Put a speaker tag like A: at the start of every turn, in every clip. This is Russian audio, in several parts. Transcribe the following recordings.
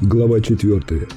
A: Глава 4.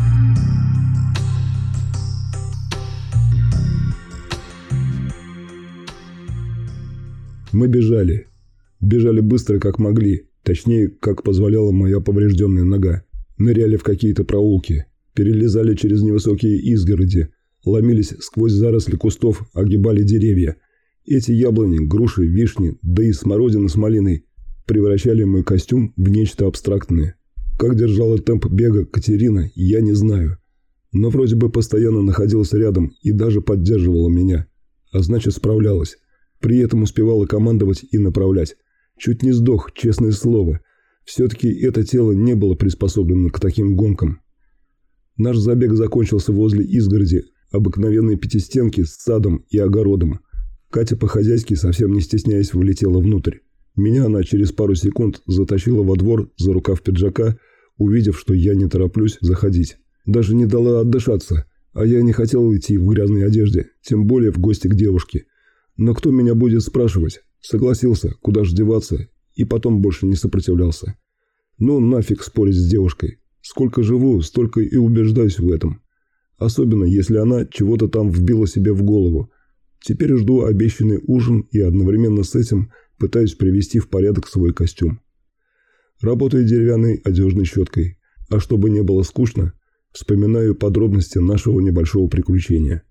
A: Мы бежали. Бежали быстро, как могли. Точнее, как позволяла моя поврежденная нога. Ныряли в какие-то проулки. Перелезали через невысокие изгороди. Ломились сквозь заросли кустов, огибали деревья. Эти яблони, груши, вишни, да и смородина с малиной превращали мой костюм в нечто абстрактное. Как держала темп бега Катерина, я не знаю. Но вроде бы постоянно находилась рядом и даже поддерживала меня. А значит, справлялась. При этом успевала командовать и направлять. Чуть не сдох, честное слово. Все-таки это тело не было приспособлено к таким гонкам. Наш забег закончился возле изгороди, обыкновенной пятистенки с садом и огородом. Катя по-хозяйски, совсем не стесняясь, влетела внутрь. Меня она через пару секунд затащила во двор за рукав пиджака, увидев, что я не тороплюсь заходить. Даже не дала отдышаться, а я не хотел идти в грязной одежде, тем более в гости к девушке. Но кто меня будет спрашивать? Согласился, куда ж деваться, и потом больше не сопротивлялся. Ну нафиг спорить с девушкой. Сколько живу, столько и убеждаюсь в этом. Особенно, если она чего-то там вбила себе в голову. Теперь жду обещанный ужин и одновременно с этим пытаюсь привести в порядок свой костюм. Работаю деревянной одежной щеткой, а чтобы не было скучно, вспоминаю подробности нашего небольшого приключения.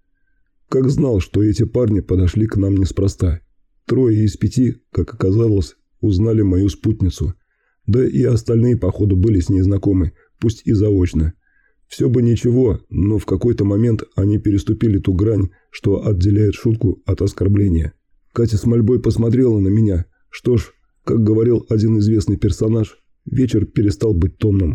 A: Как знал, что эти парни подошли к нам неспроста. 3 из 5, как оказалось, узнали мою спутницу. Да и остальные, походу, были с ней знакомы, пусть и заочно. Все бы ничего, но в какой-то момент они переступили ту грань, что отделяет шутку от оскорбления. Катя с мольбой посмотрела на меня. Что ж, как говорил один известный персонаж, вечер перестал быть томным.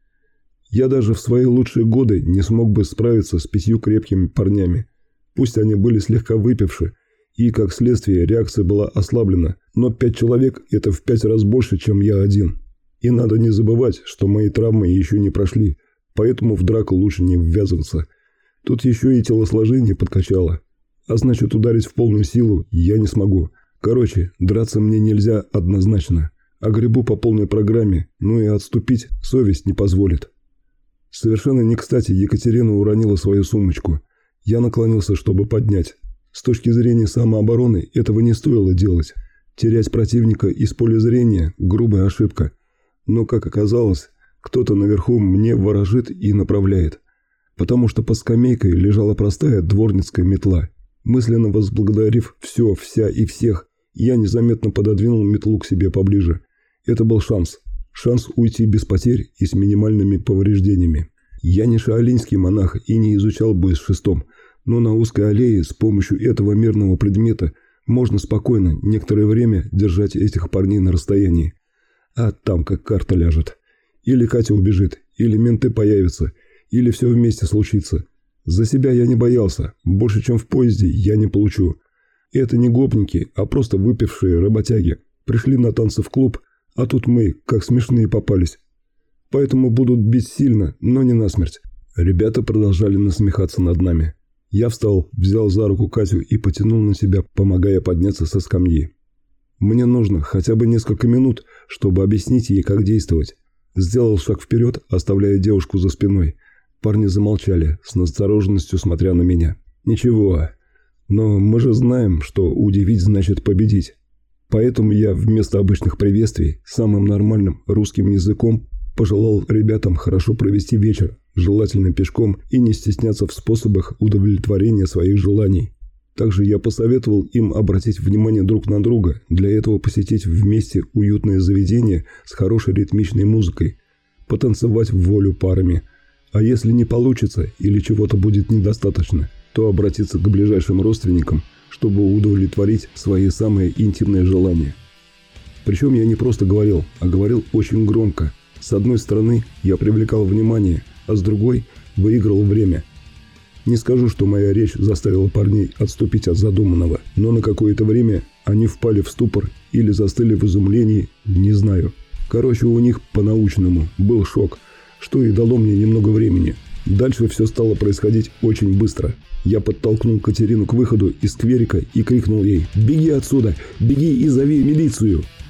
A: Я даже в свои лучшие годы не смог бы справиться с 5 крепкими парнями. Пусть они были слегка выпивши, и, как следствие, реакция была ослаблена, но 5 человек – это в 5 раз больше, чем я один. И надо не забывать, что мои травмы еще не прошли, поэтому в драку лучше не ввязываться. Тут еще и телосложение подкачало. А значит, ударить в полную силу я не смогу. Короче, драться мне нельзя однозначно. А гребу по полной программе, ну и отступить совесть не позволит. Совершенно не кстати Екатерина уронила свою сумочку. Я наклонился, чтобы поднять. С точки зрения самообороны этого не стоило делать. Терять противника из поля зрения – грубая ошибка. Но, как оказалось, кто-то наверху мне ворожит и направляет. Потому что под скамейкой лежала простая дворницкая метла. Мысленно возблагодарив все, вся и всех, я незаметно пододвинул метлу к себе поближе. Это был шанс. Шанс уйти без потерь и с минимальными повреждениями. Я не шаолиньский монах и не изучал бой с шестом, но на узкой аллее с помощью этого мирного предмета можно спокойно некоторое время держать этих парней на расстоянии. А там как карта ляжет. Или Катя убежит, или менты появятся, или все вместе случится. За себя я не боялся, больше чем в поезде я не получу. Это не гопники, а просто выпившие работяги. Пришли на танцы в клуб, а тут мы, как смешные, попались. Поэтому будут бить сильно, но не насмерть. Ребята продолжали насмехаться над нами. Я встал, взял за руку Катю и потянул на себя, помогая подняться со скамьи. Мне нужно хотя бы несколько минут, чтобы объяснить ей, как действовать. Сделал шаг вперед, оставляя девушку за спиной. Парни замолчали, с настороженностью смотря на меня. Ничего, но мы же знаем, что удивить значит победить. Поэтому я вместо обычных приветствий самым нормальным русским языком пожелал ребятам хорошо провести вечер, желательно пешком, и не стесняться в способах удовлетворения своих желаний. Также я посоветовал им обратить внимание друг на друга, для этого посетить вместе уютное заведение с хорошей ритмичной музыкой, потанцевать в волю парами. А если не получится или чего-то будет недостаточно, то обратиться к ближайшим родственникам, чтобы удовлетворить свои самые интимные желания. Причем я не просто говорил, а говорил очень громко. С одной стороны, я привлекал внимание, а с другой – выиграл время. Не скажу, что моя речь заставила парней отступить от задуманного, но на какое-то время они впали в ступор или застыли в изумлении, не знаю. Короче, у них по-научному был шок, что и дало мне немного времени. Дальше все стало происходить очень быстро. Я подтолкнул Катерину к выходу из скверика и крикнул ей: «Беги отсюда! Беги и зови милицию!»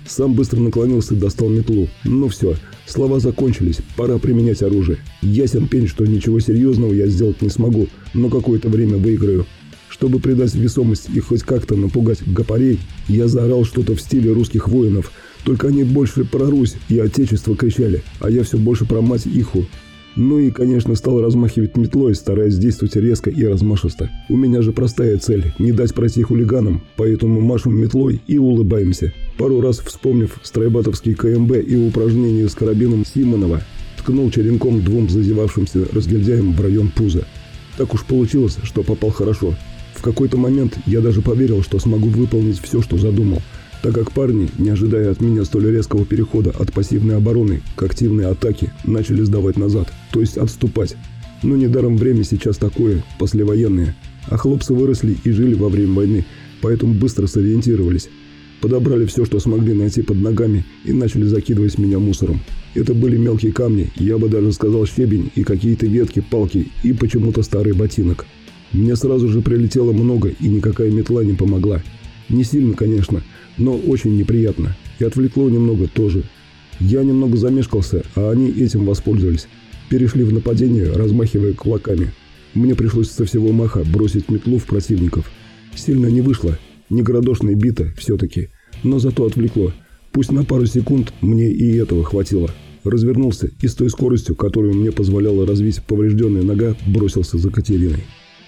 A: Сам быстро наклонился и достал метлу. Ну все, слова закончились, пора применять оружие. Ясен пень, что ничего серьезного я сделать не смогу, но какое-то время выиграю. Чтобы придать весомость и хоть как-то напугать гопарей, я заорал что-то в стиле русских воинов. Только они больше про Русь и Отечество кричали, а я все больше про мать Иху. Ну и, конечно, стал размахивать метлой, стараясь действовать резко и размашисто. У меня же простая цель – не дать пройти хулиганам, поэтому машем метлой и улыбаемся. Пару раз вспомнив страйбатовский КМБ и упражнение с карабином Симонова, ткнул черенком двум зазевавшимся разгильдяям в район пуза. Так уж получилось, что попал хорошо. В какой-то момент я даже поверил, что смогу выполнить все, что задумал, так как парни, не ожидая от меня столь резкого перехода от пассивной обороны к активной атаке, начали сдавать назад, то есть отступать. Но недаром время сейчас такое, послевоенное, а хлопцы выросли и жили во время войны, поэтому быстро сориентировались. Подобрали все, что смогли найти под ногами, и начали закидывать меня мусором. Это были мелкие камни, я бы даже сказал щебень и какие-то ветки, палки и почему-то старый ботинок. Мне сразу же прилетело много, и никакая метла не помогла. Не сильно, конечно, но очень неприятно. И отвлекло немного тоже. Я немного замешкался, а они этим воспользовались. Перешли в нападение, размахивая кулаками. Мне пришлось со всего маха бросить метлу в противников. Сильно не вышло. Не градошная бита все-таки. Но зато отвлекло. Пусть на пару секунд мне и этого хватило. Развернулся и с той скоростью, которую мне позволяла развить поврежденная нога, бросился за Катериной.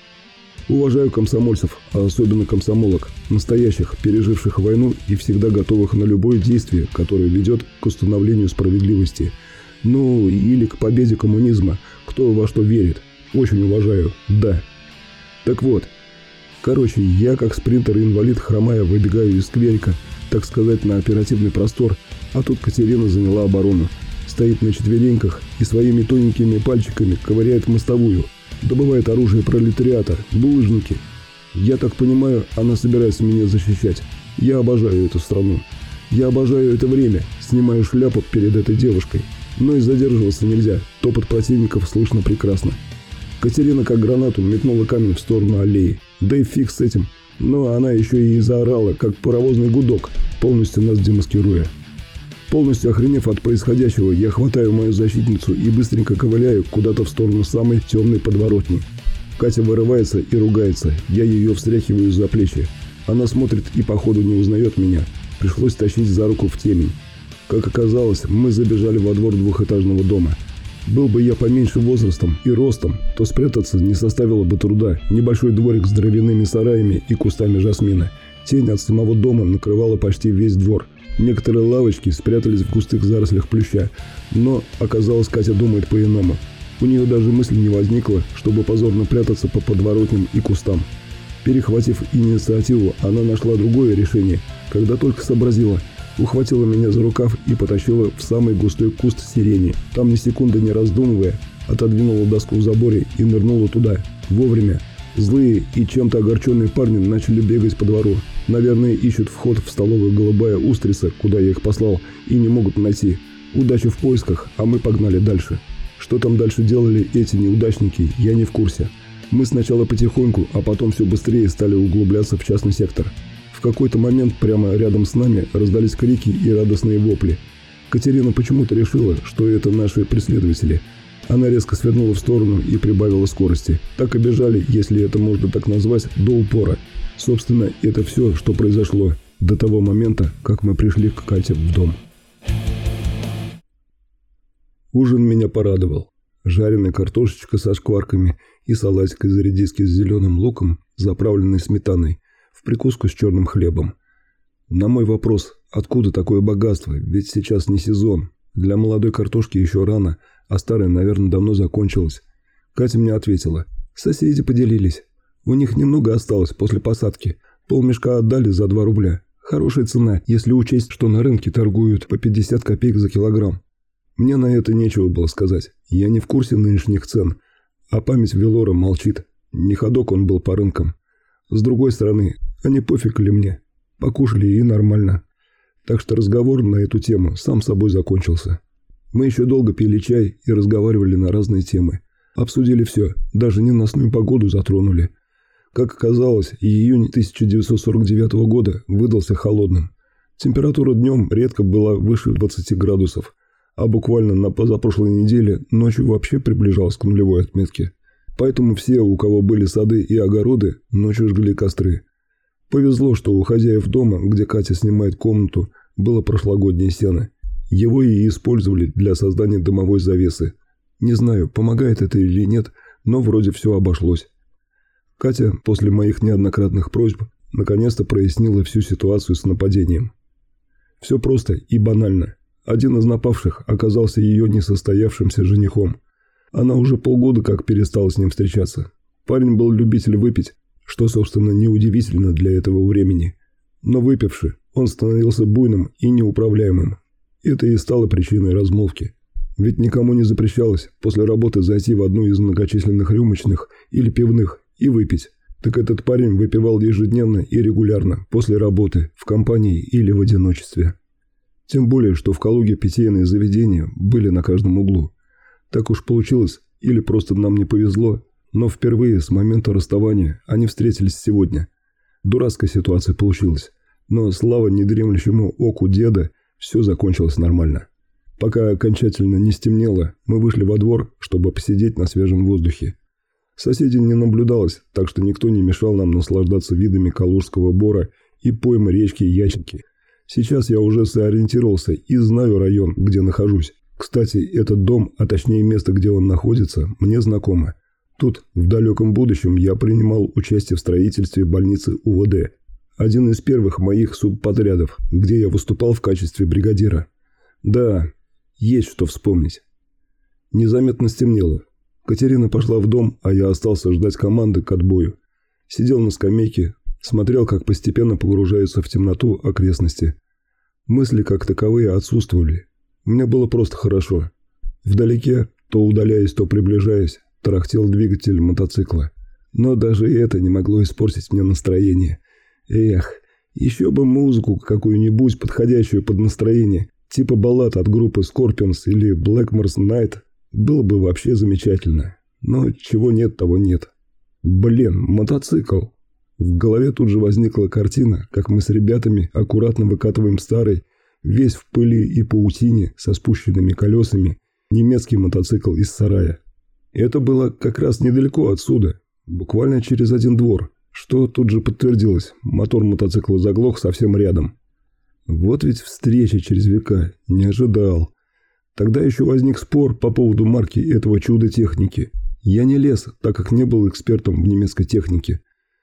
A: Уважаю комсомольцев, а особенно комсомолок, настоящих, переживших войну и всегда готовых на любое действие, которое ведет к установлению справедливости. Ну, или к победе коммунизма, кто во что верит. Очень уважаю, да. Так вот, короче, я как спринтер и инвалид, хромая, выбегаю из скверика, так сказать, на оперативный простор, а тут Катерина заняла оборону. Стоит на четвереньках и своими тоненькими пальчиками ковыряет мостовую. Добывает оружие пролетариата, булыжники. Я так понимаю, она собирается меня защищать. Я обожаю эту страну. Я обожаю это время, снимаю шляпу перед этой девушкой. Но и задерживаться нельзя, топот противников слышно прекрасно. Катерина как гранату метнула камень в сторону аллеи. Да и фиг с этим. Но она еще и заорала, как паровозный гудок, полностью нас демаскируя. Полностью охренев от происходящего, я хватаю мою защитницу и быстренько ковыляю куда-то в сторону самой темной подворотни. Катя вырывается и ругается, я ее встряхиваю за плечи. Она смотрит и походу не узнает меня. Пришлось тащить за руку в темень. Как оказалось, мы забежали во двор двухэтажного дома. Был бы я поменьше возрастом и ростом, то спрятаться не составило бы труда. Небольшой дворик с дровяными сараями и кустами жасмина. Тень от самого дома накрывала почти весь двор. Некоторые лавочки спрятались в густых зарослях плюща, но, оказалось, Катя думает по-иному. У нее даже мысли не возникло, чтобы позорно прятаться по подворотням и кустам. Перехватив инициативу, она нашла другое решение, когда только сообразила. Ухватила меня за рукав и потащила в самый густой куст сирени. Там ни секунды не раздумывая, отодвинула доску в заборе и нырнула туда. Вовремя. Злые и чем-то огорченные парни начали бегать по двору. Наверное, ищут вход в столовую «Голубая устрица», куда я их послал, и не могут найти. Удачи в поисках, а мы погнали дальше. Что там дальше делали эти неудачники, я не в курсе. Мы сначала потихоньку, а потом все быстрее стали углубляться в частный сектор. В какой-то момент прямо рядом с нами раздались крики и радостные вопли. Катерина почему-то решила, что это наши преследователи. Она резко свернула в сторону и прибавила скорости. Так и бежали, если это можно так назвать, до упора. Собственно, это все, что произошло до того момента, как мы пришли к Кате в дом. Ужин меня порадовал. Жареная картошечка со шкварками и салатик из редиски с зеленым луком, заправленный сметаной, в прикуску с черным хлебом. На мой вопрос, откуда такое богатство, ведь сейчас не сезон, для молодой картошки еще рано, а старая, наверное, давно закончилась. Катя мне ответила: соседи поделились. У них немного осталось после посадки. Полмешка отдали за 2 рубля. Хорошая цена, если учесть, что на рынке торгуют по 50 копеек за килограмм. Мне на это нечего было сказать. Я не в курсе нынешних цен. А память Велора молчит. Не ходок он был по рынкам. С другой стороны, а не пофиг ли мне? Покушали и нормально. Так что разговор на эту тему сам собой закончился. Мы еще долго пили чай и разговаривали на разные темы. Обсудили все, даже ненастную погоду затронули. Как оказалось, июнь 1949 года выдался холодным. Температура днем редко была выше 20 градусов, а буквально на позапрошлой неделе ночью вообще приближалась к нулевой отметке. Поэтому все, у кого были сады и огороды, ночью жгли костры. Повезло, что у хозяев дома, где Катя снимает комнату, было прошлогоднее сено. Его и использовали для создания дымовой завесы. Не знаю, помогает это или нет, но вроде все обошлось. Катя, после моих неоднократных просьб, наконец-то прояснила всю ситуацию с нападением. Все просто и банально. Один из напавших оказался ее несостоявшимся женихом. Она уже полгода как перестала с ним встречаться. Парень был любитель выпить, что, собственно, неудивительно для этого времени. Но выпивши, он становился буйным и неуправляемым. Это и стало причиной размолвки. Ведь никому не запрещалось после работы зайти в одну из многочисленных рюмочных или пивных и выпить. Так этот парень выпивал ежедневно и регулярно, после работы, в компании или в одиночестве. Тем более, что в Калуге питейные заведения были на каждом углу. Так уж получилось, или просто нам не повезло, но впервые с момента расставания они встретились сегодня. Дурацкая ситуация получилась, но слава недремлющему оку деда, все закончилось нормально. Пока окончательно не стемнело, мы вышли во двор, чтобы посидеть на свежем воздухе. Соседей не наблюдалось, так что никто не мешал нам наслаждаться видами Калужского бора и поймы речки Ященки. Сейчас я уже сориентировался и знаю район, где нахожусь. Кстати, этот дом, а точнее место, где он находится, мне знакомо. Тут, в далеком будущем, я принимал участие в строительстве больницы УВД. Один из первых моих субподрядов, где я выступал в качестве бригадира. Да, есть что вспомнить. Незаметно стемнело. Катерина пошла в дом, а я остался ждать команды к отбою. Сидел на скамейке, смотрел, как постепенно погружаются в темноту окрестности. Мысли как таковые отсутствовали. Мне было просто хорошо. Вдалеке, то удаляясь, то приближаясь, тарахтел двигатель мотоцикла. Но даже это не могло испортить мне настроение. Эх, еще бы музыку какую-нибудь, подходящую под настроение, типа баллад от группы Scorpions или Blackmore's Night, было бы вообще замечательно. Но чего нет, того нет. Блин, мотоцикл. В голове тут же возникла картина, как мы с ребятами аккуратно выкатываем старый, весь в пыли и паутине, со спущенными колесами, немецкий мотоцикл из сарая. Это было как раз недалеко отсюда, буквально через один двор, что тут же подтвердилось, мотор мотоцикла заглох совсем рядом. Вот ведь встреча через века, не ожидал. Тогда еще возник спор по поводу марки этого чуда техники. Я не лез, так как не был экспертом в немецкой технике.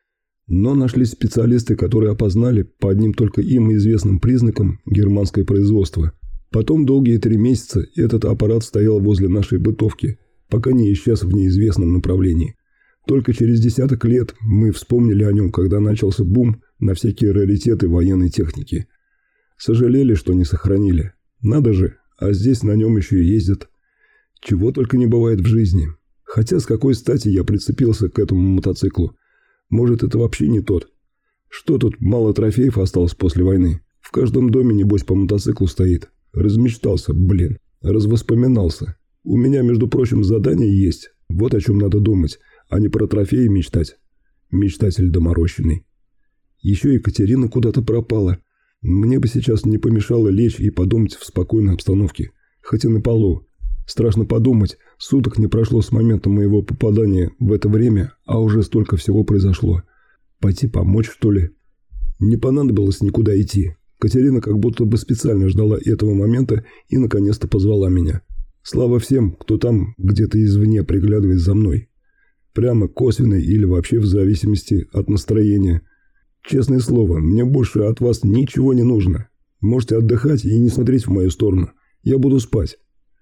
A: Но нашлись специалисты, которые опознали по одним только им известным признакам германское производство. Потом долгие 3 месяца этот аппарат стоял возле нашей бытовки, пока не исчез в неизвестном направлении. Только через десяток лет мы вспомнили о нем, когда начался бум на всякие раритеты военной техники. Сожалели, что не сохранили. Надо же, а здесь на нем еще и ездят. Чего только не бывает в жизни. Хотя с какой стати я прицепился к этому мотоциклу? Может, это вообще не тот? Что тут, мало трофеев осталось после войны? В каждом доме, небось, по мотоциклу стоит. Размечтался, блин. Развоспоминался. У меня, между прочим, задание есть. Вот о чем надо думать, а не про трофеи мечтать. Мечтатель доморощенный. Еще Екатерина куда-то пропала. Мне бы сейчас не помешало лечь и подумать в спокойной обстановке. Хоть и на полу. Страшно подумать, суток не прошло с момента моего попадания в это время, а уже столько всего произошло. Пойти помочь, что ли? Не понадобилось никуда идти. Катерина как будто бы специально ждала этого момента и наконец-то позвала меня. Слава всем, кто там где-то извне приглядывает за мной. Прямо косвенно или вообще в зависимости от настроения. Честное слово, мне больше от вас ничего не нужно. Можете отдыхать и не смотреть в мою сторону. Я буду спать.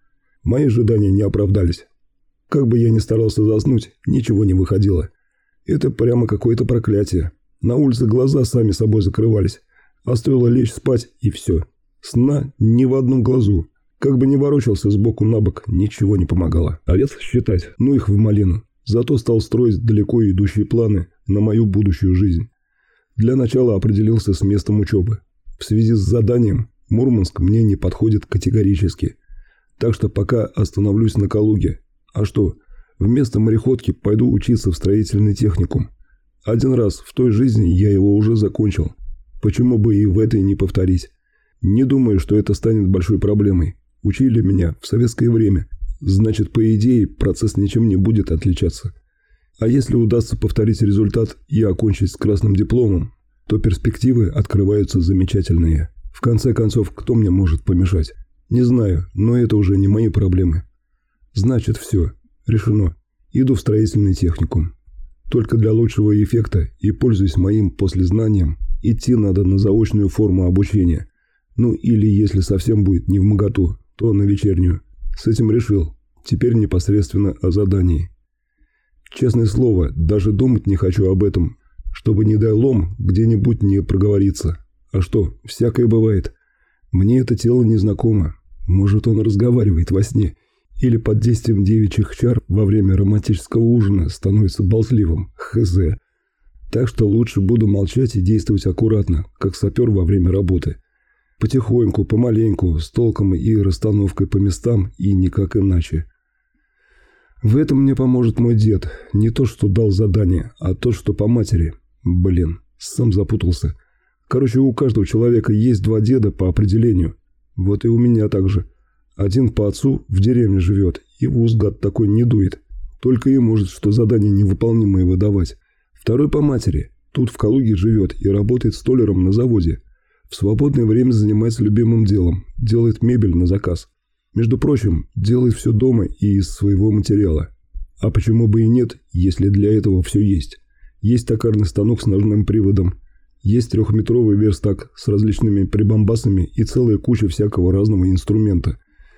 A: Мои ожидания не оправдались. Как бы я ни старался заснуть, ничего не выходило. Это прямо какое-то проклятие. На улице глаза сами собой закрывались. А стоило лечь спать, и все. Сна ни в одном глазу. Как бы ни ворочался сбоку на бок, ничего не помогало. Овец считать, ну их в малину. Зато стал строить далеко идущие планы на мою будущую жизнь. Для начала определился с местом учебы. В связи с заданием Мурманск мне не подходит категорически. Так что пока остановлюсь на Калуге. А что, вместо мореходки пойду учиться в строительный техникум. Один раз в той жизни я его уже закончил. Почему бы и в этой не повторить? Не думаю, что это станет большой проблемой. Учили меня в советское время. Значит, по идее, процесс ничем не будет отличаться. А если удастся повторить результат и окончить с красным дипломом, то перспективы открываются замечательные. В конце концов, кто мне может помешать? Не знаю, но это уже не мои проблемы. Значит, все. Решено. Иду в строительный техникум. Только для лучшего эффекта и пользуясь моим послезнанием, идти надо на заочную форму обучения. Ну или, если совсем будет невмоготу, то на вечернюю. С этим решил. Теперь непосредственно о задании. Честное слово, даже думать не хочу об этом, чтобы, не дай лом, где-нибудь не проговориться. А что, всякое бывает. Мне это тело незнакомо. Может, он разговаривает во сне. Или под действием девичьих чар во время романтического ужина становится болтливым. Хз. Так что лучше буду молчать и действовать аккуратно, как сапер во время работы. Потихоньку, помаленьку, с толком и расстановкой по местам, и никак иначе. В этом мне поможет мой дед. Не то, что дал задание, а то, что по матери. Блин, сам запутался. Короче, у каждого человека есть два деда по определению. Вот и у меня так же. Один по отцу в деревне живет, и в ус гад такой не дует. Только и может, что задания невыполнимые выдавать. Второй по матери. Тут в Калуге живет и работает столяром на заводе. В свободное время занимается любимым делом. Делает мебель на заказ. Между прочим, делает все дома и из своего материала. А почему бы и нет, если для этого все есть? Есть токарный станок с ножным приводом. Есть 3-метровый верстак с различными прибамбасами и целая куча всякого разного инструмента.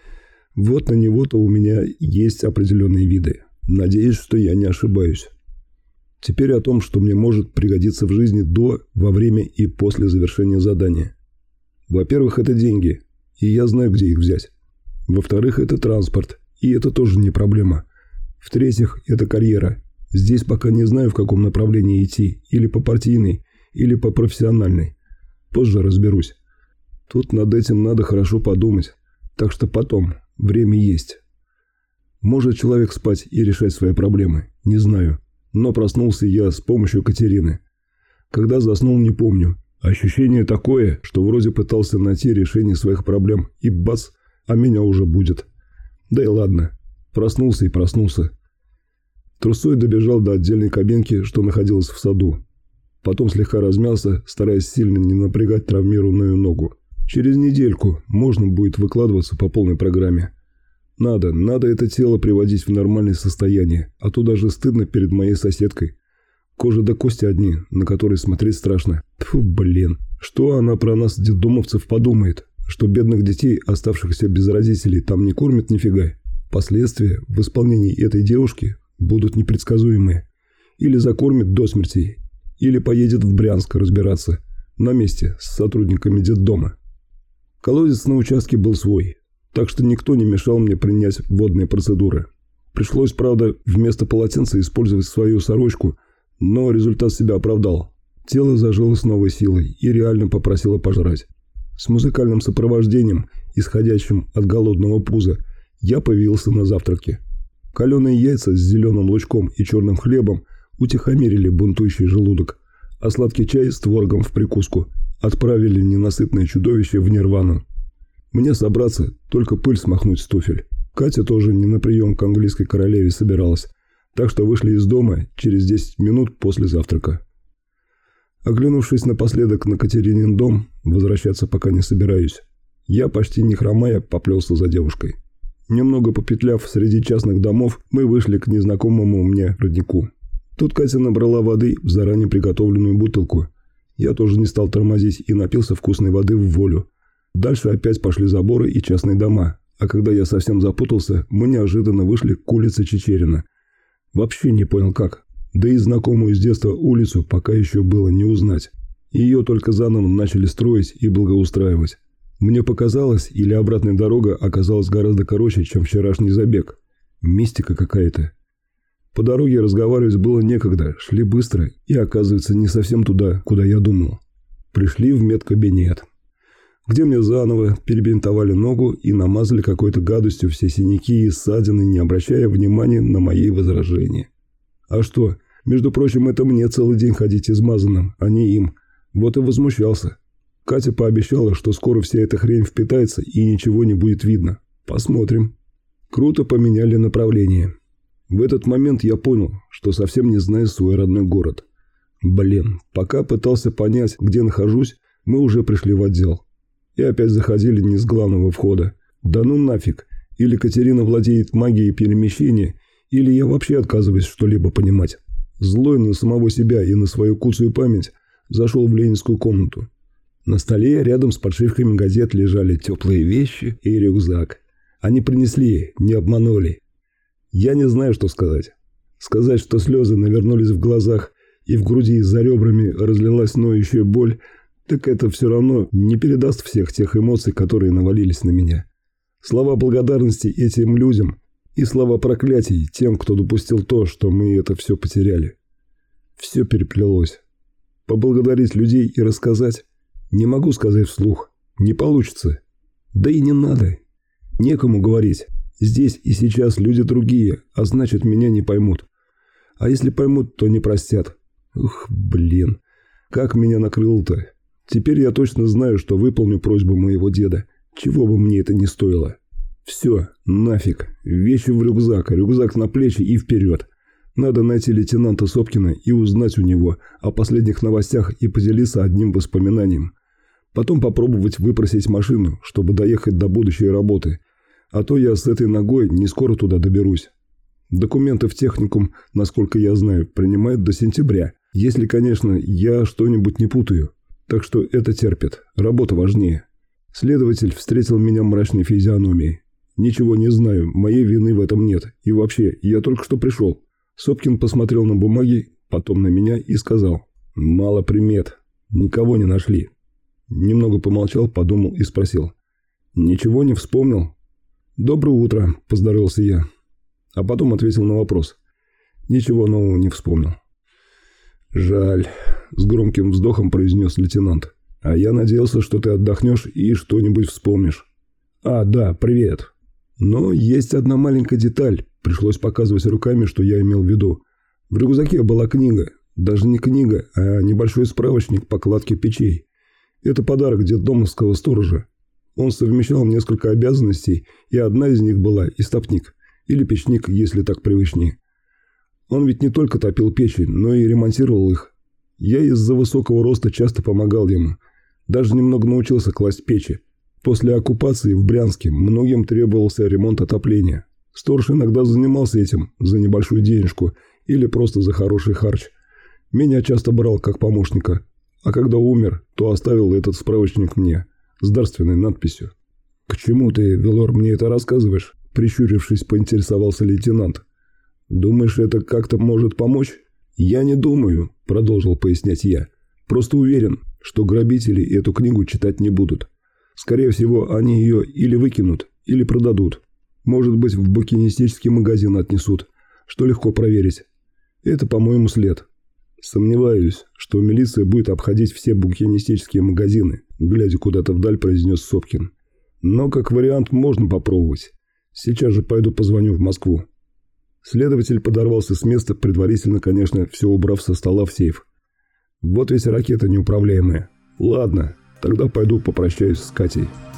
A: Вот на него-то у меня есть определенные виды. Надеюсь, что я не ошибаюсь. Теперь о том, что мне может пригодиться в жизни до, во время и после завершения задания. Во-первых, это деньги, и я знаю, где их взять. Во-вторых, это транспорт, и это тоже не проблема. В-третьих, это карьера. Здесь пока не знаю, в каком направлении идти, или по партийной, или по профессиональной. Позже разберусь. Тут над этим надо хорошо подумать, так что потом, время есть. Может человек спать и решать свои проблемы, не знаю. Но проснулся я с помощью Катерины. Когда заснул, не помню. Ощущение такое, что вроде пытался найти решение своих проблем, и бац, а меня уже будет. Да и ладно. Проснулся и проснулся. Трусой добежал до отдельной кабинки, что находилась в саду. Потом слегка размялся, стараясь сильно не напрягать травмированную ногу. Через недельку можно будет выкладываться по полной программе. Надо это тело приводить в нормальное состояние, а то даже стыдно перед моей соседкой. Кожа до кости одни, на которые смотреть страшно. Тьфу, блин. Что она про нас, детдомовцев, подумает? Что бедных детей, оставшихся без родителей, там не кормят нифига? Последствия в исполнении этой девушки будут непредсказуемые. Или закормит до смерти, или поедет в Брянск разбираться. На месте с сотрудниками детдома. Колодец на участке был свой. Так что никто не мешал мне принять водные процедуры. Пришлось, правда, вместо полотенца использовать свою сорочку, но результат себя оправдал. Тело зажило с новой силой и реально попросило пожрать. С музыкальным сопровождением, исходящим от голодного пуза, я появился на завтраке. Каленые яйца с зеленым лучком и черным хлебом утихомирили бунтующий желудок, а сладкий чай с творогом в прикуску отправили ненасытное чудовище в нирвану. Мне собраться, только пыль смахнуть с туфель. Катя тоже не на прием к английской королеве собиралась, так что вышли из дома через 10 минут после завтрака. Оглянувшись напоследок на Катеринин дом, возвращаться пока не собираюсь. Я, почти не хромая, поплелся за девушкой. Немного попетляв среди частных домов, мы вышли к незнакомому мне роднику. Тут Катя набрала воды в заранее приготовленную бутылку. Я тоже не стал тормозить и напился вкусной воды в волю. Дальше опять пошли заборы и частные дома, а когда я совсем запутался, мы неожиданно вышли к улице Чичерина. Вообще не понял как. Да и знакомую с детства улицу пока еще было не узнать. Ее только заново начали строить и благоустраивать. Мне показалось, или обратная дорога оказалась гораздо короче, чем вчерашний забег. Мистика какая-то. По дороге разговаривать было некогда, шли быстро и, оказывается, не совсем туда, куда я думал. Пришли в медкабинет, где мне заново перебинтовали ногу и намазали какой-то гадостью все синяки и ссадины, не обращая внимания на мои возражения. А что, между прочим, это мне целый день ходить измазанным, а не им. Вот и возмущался. Катя пообещала, что скоро вся эта хрень впитается и ничего не будет видно. Посмотрим. Круто поменяли направление. В этот момент я понял, что совсем не знаю свой родной город. Блин, пока пытался понять, где нахожусь, мы уже пришли в отдел. И опять заходили не с главного входа. Да ну нафиг. Или Катерина владеет магией перемещения, или я вообще отказываюсь что-либо понимать. Злой на самого себя и на свою куцую память зашел в ленинскую комнату. На столе рядом с подшивками газет лежали теплые вещи и рюкзак. Они принесли, не обманули. Я не знаю, что сказать. Сказать, что слезы навернулись в глазах и в груди за ребрами разлилась ноющая боль, так это все равно не передаст всех тех эмоций, которые навалились на меня. Слова благодарности этим людям и слова проклятий тем, кто допустил то, что мы это все потеряли. Все переплелось. Поблагодарить людей и рассказать не могу сказать вслух. Не получится. Да и не надо. Некому говорить. Здесь и сейчас люди другие, а значит, меня не поймут. А если поймут, то не простят. Ух, блин. Как меня накрыло-то. Теперь я точно знаю, что выполню просьбу моего деда. Чего бы мне это ни стоило. Все, нафиг. Вещи в рюкзак, рюкзак на плечи и вперед. Надо найти лейтенанта Сопкина и узнать у него о последних новостях и поделиться одним воспоминанием. Потом попробовать выпросить машину, чтобы доехать до будущей работы. А то я с этой ногой не скоро туда доберусь. Документы в техникум, насколько я знаю, принимают до сентября. Если, конечно, я что-нибудь не путаю. Так что это терпит. Работа важнее. Следователь встретил меня мрачной физиономией. Ничего не знаю, моей вины в этом нет. И вообще, я только что пришел. Сопкин посмотрел на бумаги, потом на меня и сказал: «Мало примет. Никого не нашли». Немного помолчал, подумал и спросил: «Ничего не вспомнил?» «Доброе утро», – поздоровался я. А потом ответил на вопрос. «Ничего нового не вспомнил». «Жаль», – с громким вздохом произнес лейтенант. «А я надеялся, что ты отдохнешь и что-нибудь вспомнишь». «А, да, привет». Но есть одна маленькая деталь. Пришлось показывать руками, что я имел в виду. В рюкзаке была книга. Даже не книга, а небольшой справочник по кладке печей. Это подарок детдомовского сторожа. Он совмещал несколько обязанностей, и одна из них была истопник. Или печник, если так привычнее. Он ведь не только топил печи, но и ремонтировал их. Я из-за высокого роста часто помогал ему. Даже немного научился класть печи. После оккупации в Брянске многим требовался ремонт отопления. Сторож иногда занимался этим за небольшую денежку или просто за хороший харч. Меня часто брал как помощника, а когда умер, то оставил этот справочник мне с дарственной надписью. «К чему ты, Велор, мне это рассказываешь?» – прищурившись, поинтересовался лейтенант. «Думаешь, это как-то может помочь?» «Я не думаю», – продолжил пояснять я. «Просто уверен, что грабители эту книгу читать не будут. Скорее всего, они ее или выкинут, или продадут. Может быть, в букинистический магазин отнесут, что легко проверить. Это, по-моему, след. Сомневаюсь, что милиция будет обходить все букинистические магазины», глядя куда-то вдаль, произнес Сопкин. «Но как вариант можно попробовать. Сейчас же пойду позвоню в Москву». Следователь подорвался с места, предварительно, конечно, все убрав со стола в сейф. Вот ведь ракета неуправляемая. Ладно. Тогда пойду попрощаюсь с Катей.